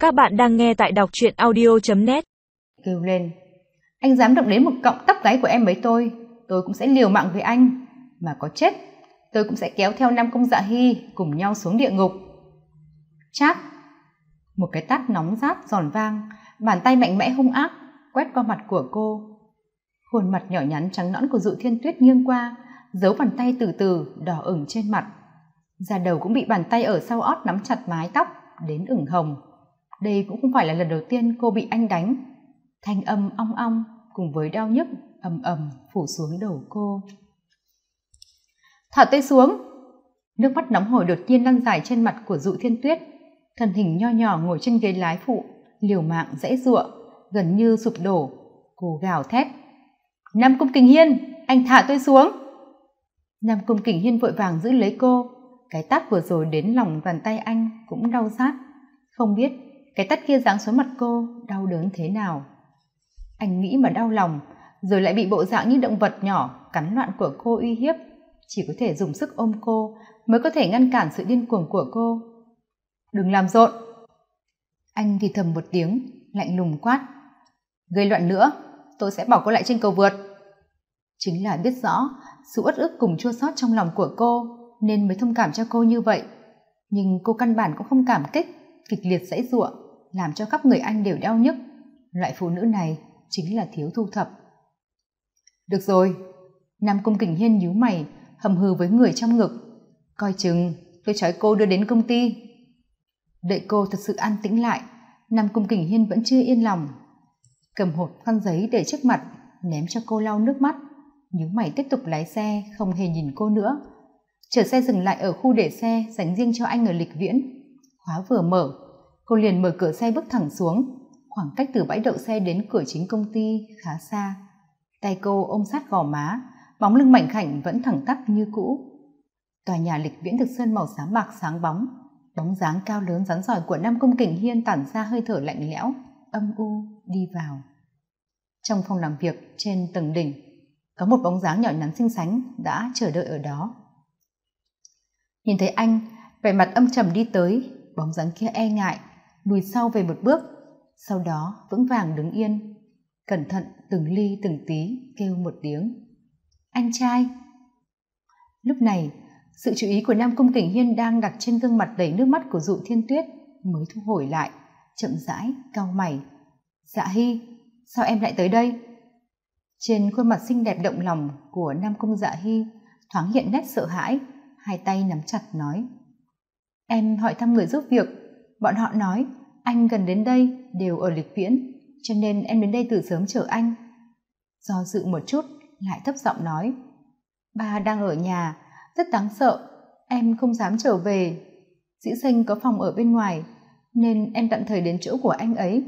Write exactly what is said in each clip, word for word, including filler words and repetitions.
Các bạn đang nghe tại đọc truyện audio chấm net. Kêu lên, anh dám động đến một cọng tóc gáy của em với tôi, tôi cũng sẽ liều mạng với anh, mà có chết tôi cũng sẽ kéo theo Nam Công Dạ Hy cùng nhau xuống địa ngục. Chát, một cái tát nóng rát giòn vang, bàn tay mạnh mẽ hung ác quét qua mặt của cô. Khuôn mặt nhỏ nhắn trắng nõn của Dụ Thiên Tuyết nghiêng qua, dấu bàn tay từ từ đỏ ửng trên mặt, da đầu cũng bị bàn tay ở sau ót nắm chặt mái tóc đến ửng hồng. Đây cũng không phải là lần đầu tiên cô bị anh đánh. Thanh âm ong ong cùng với đau nhức ầm ầm phủ xuống đầu cô. Thả tay xuống. Nước mắt nóng hổi đột nhiên lăn dài trên mặt của Dụ Thiên Tuyết. Thân hình nho nhỏ ngồi trên ghế lái phụ, liều mạng giãy giụa, gần như sụp đổ. Cô gào thét, Nam Cung Kình Hiên, anh thả tôi xuống. Nam Cung Kình Hiên vội vàng giữ lấy cô. Cái tát vừa rồi đến lòng bàn tay anh cũng đau rát. Không biết cái tát kia giáng xuống mặt cô đau đớn thế nào. Anh nghĩ mà đau lòng, rồi lại bị bộ dạng như động vật nhỏ cắn loạn của cô uy hiếp, chỉ có thể dùng sức ôm cô mới có thể ngăn cản sự điên cuồng của cô. Đừng làm rộn. Anh thì thầm một tiếng, lạnh lùng quát, gây loạn nữa tôi sẽ bỏ cô lại trên cầu vượt. Chính là biết rõ sự uất ức cùng chua xót trong lòng của cô nên mới thông cảm cho cô như vậy, nhưng cô căn bản cũng không cảm kích, kịch liệt giãy giụa làm cho khắp người anh đều đau nhức. Loại phụ nữ này chính là thiếu thu thập. Được rồi. Nam Cung Kình Hiên nhíu mày, hầm hừ với người trong ngực, coi chừng tôi trói cô đưa đến công ty. Đợi cô thật sự an tĩnh lại, Nam Cung Kình Hiên vẫn chưa yên lòng, cầm hộp khăn giấy để trước mặt ném cho cô lau nước mắt, nhíu mày tiếp tục lái xe không hề nhìn cô nữa. Chở xe dừng lại ở khu để xe dành riêng cho anh ở Lịch Viễn. Khóa vừa mở, cô liền mở cửa xe bước thẳng xuống. Khoảng cách từ bãi đậu xe đến cửa chính công ty khá xa. Tay cô ôm sát gò má, bóng lưng mảnh khảnh vẫn thẳng tắp như cũ. Tòa nhà Lịch Viễn được sơn màu xám bạc sáng bóng, bóng dáng cao lớn rắn rỏi của Nam Cung Kình Hiên tản ra hơi thở lạnh lẽo, âm u đi vào. Trong phòng làm việc trên tầng đỉnh, có một bóng dáng nhỏ nhắn xinh xắn đã chờ đợi ở đó. Nhìn thấy anh, vẻ mặt âm trầm đi tới, bóng dáng kia e ngại lùi sau về một bước, sau đó vững vàng đứng yên, cẩn thận từng ly từng tí kêu một tiếng, anh trai. Lúc này sự chú ý của Nam Cung Kình Hiên đang đặt trên gương mặt đầy nước mắt của Dụ Thiên Tuyết mới thu hồi lại, chậm rãi cau mày. Dạ Hy, sao em lại tới đây? Trên khuôn mặt xinh đẹp động lòng của Nam Cung Dạ Hy thoáng hiện nét sợ hãi, hai tay nắm chặt nói, em hỏi thăm người giúp việc, bọn họ nói anh gần đến đây đều ở Lịch Viễn, cho nên em đến đây từ sớm chờ anh. Do dự một chút lại thấp giọng nói, ba đang ở nhà, rất đáng sợ, em không dám trở về. Dĩ Sinh có phòng ở bên ngoài nên em tạm thời đến chỗ của anh ấy.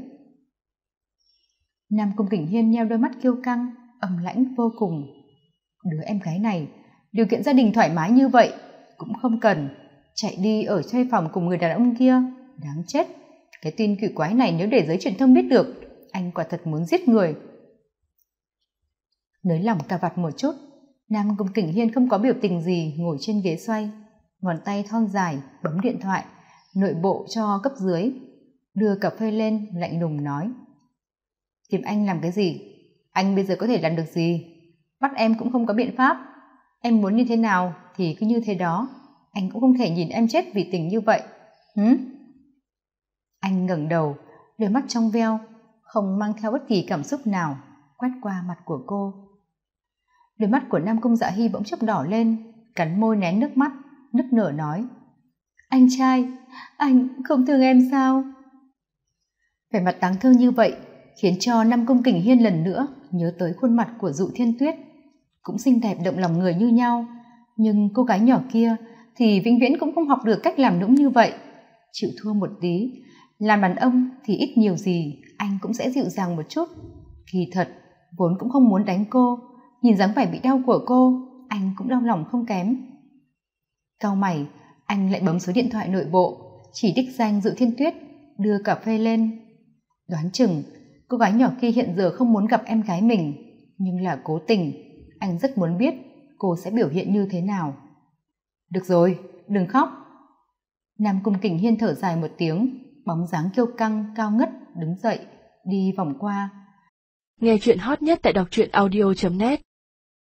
Nam Cung Kình Hiên nheo đôi mắt kiêu căng, ầm lãnh vô cùng. Đứa em gái này điều kiện gia đình thoải mái như vậy cũng không cần, chạy đi ở thuê phòng cùng người đàn ông kia, đáng chết. Cái tin quỷ quái này nếu để giới truyền thông biết được, anh quả thật muốn giết người. Nới lỏng cà vạt một chút, Nam Cung Kình Hiên không có biểu tình gì ngồi trên ghế xoay, ngón tay thon dài bấm điện thoại nội bộ cho cấp dưới, đưa cà phê lên lạnh lùng nói, tìm anh làm cái gì? Anh bây giờ có thể làm được gì? Bắt em cũng không có biện pháp, em muốn như thế nào thì cứ như thế đó, anh cũng không thể nhìn em chết vì tình như vậy. Hứ? Anh ngẩng đầu, đôi mắt trong veo, không mang theo bất kỳ cảm xúc nào, quét qua mặt của cô. Đôi mắt của Nam Cung Dạ Hy bỗng chốc đỏ lên, cắn môi nén nước mắt, nức nở nói, anh trai, anh không thương em sao? Vẻ mặt đáng thương như vậy khiến cho Nam Cung Kình Hiên lần nữa nhớ tới khuôn mặt của Dụ Thiên Tuyết, cũng xinh đẹp động lòng người như nhau, nhưng cô gái nhỏ kia thì vĩnh viễn cũng không học được cách làm nũng như vậy. Chịu thua một tí, làm đàn ông thì ít nhiều gì anh cũng sẽ dịu dàng một chút. Kỳ thật vốn cũng không muốn đánh cô, nhìn dáng vẻ bị đau của cô, anh cũng đau lòng không kém. Cau mày, anh lại bấm số điện thoại nội bộ, chỉ đích danh Dụ Thiên Tuyết, đưa cà phê lên. Đoán chừng cô gái nhỏ kia hiện giờ không muốn gặp em gái mình, nhưng là cố tình, anh rất muốn biết cô sẽ biểu hiện như thế nào. Được rồi, đừng khóc. Nam Cung Kình Hiên thở dài một tiếng, Bóng dáng kiêu căng cao ngất đứng dậy, đi vòng qua. Nghe chuyện hot nhất tại đọc truyện audio chấm net.